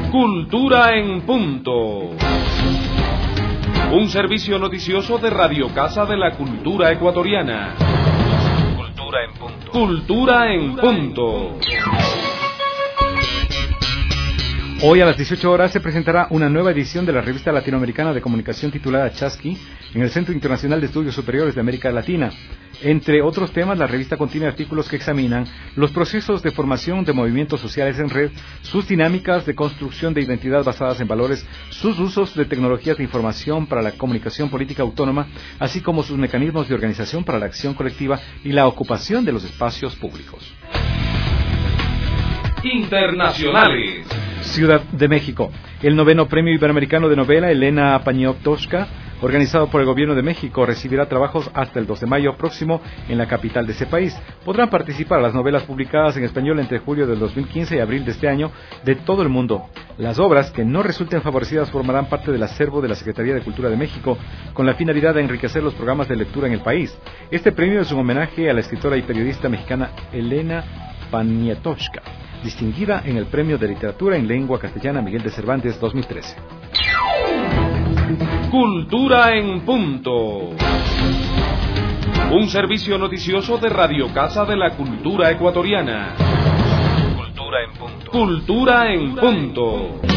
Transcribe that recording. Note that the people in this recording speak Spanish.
Cultura en punto. Un servicio noticioso de Radio Casa de la Cultura Ecuatoriana. Cultura en punto. Cultura en punto. Hoy a las 18 horas se presentará una nueva edición de la revista latinoamericana de comunicación titulada Chasqui en el Centro Internacional de Estudios Superiores de América Latina. Entre otros temas, la revista contiene artículos que examinan los procesos de formación de movimientos sociales en red, sus dinámicas de construcción de identidad basadas en valores, sus usos de tecnologías de información para la comunicación política autónoma, así como sus mecanismos de organización para la acción colectiva y la ocupación de los espacios públicos. Internacionales. Ciudad de México. El 9º Premio Iberoamericano de Novela Elena Poniatowska, organizado por el Gobierno de México, recibirá trabajos hasta el 2 de mayo próximo en la capital de ese país. Podrán participar las novelas publicadas en español entre julio del 2015 y abril de este año de todo el mundo. Las obras que no resulten favorecidas formarán parte del acervo de la Secretaría de Cultura de México, con la finalidad de enriquecer los programas de lectura en el país. Este premio es un homenaje a la escritora y periodista mexicana Elena Poniatowska, distinguida en el Premio de Literatura en Lengua Castellana Miguel de Cervantes 2013. Cultura en punto. Un servicio noticioso de Radio Casa de la Cultura Ecuatoriana. Cultura en punto. Cultura en punto.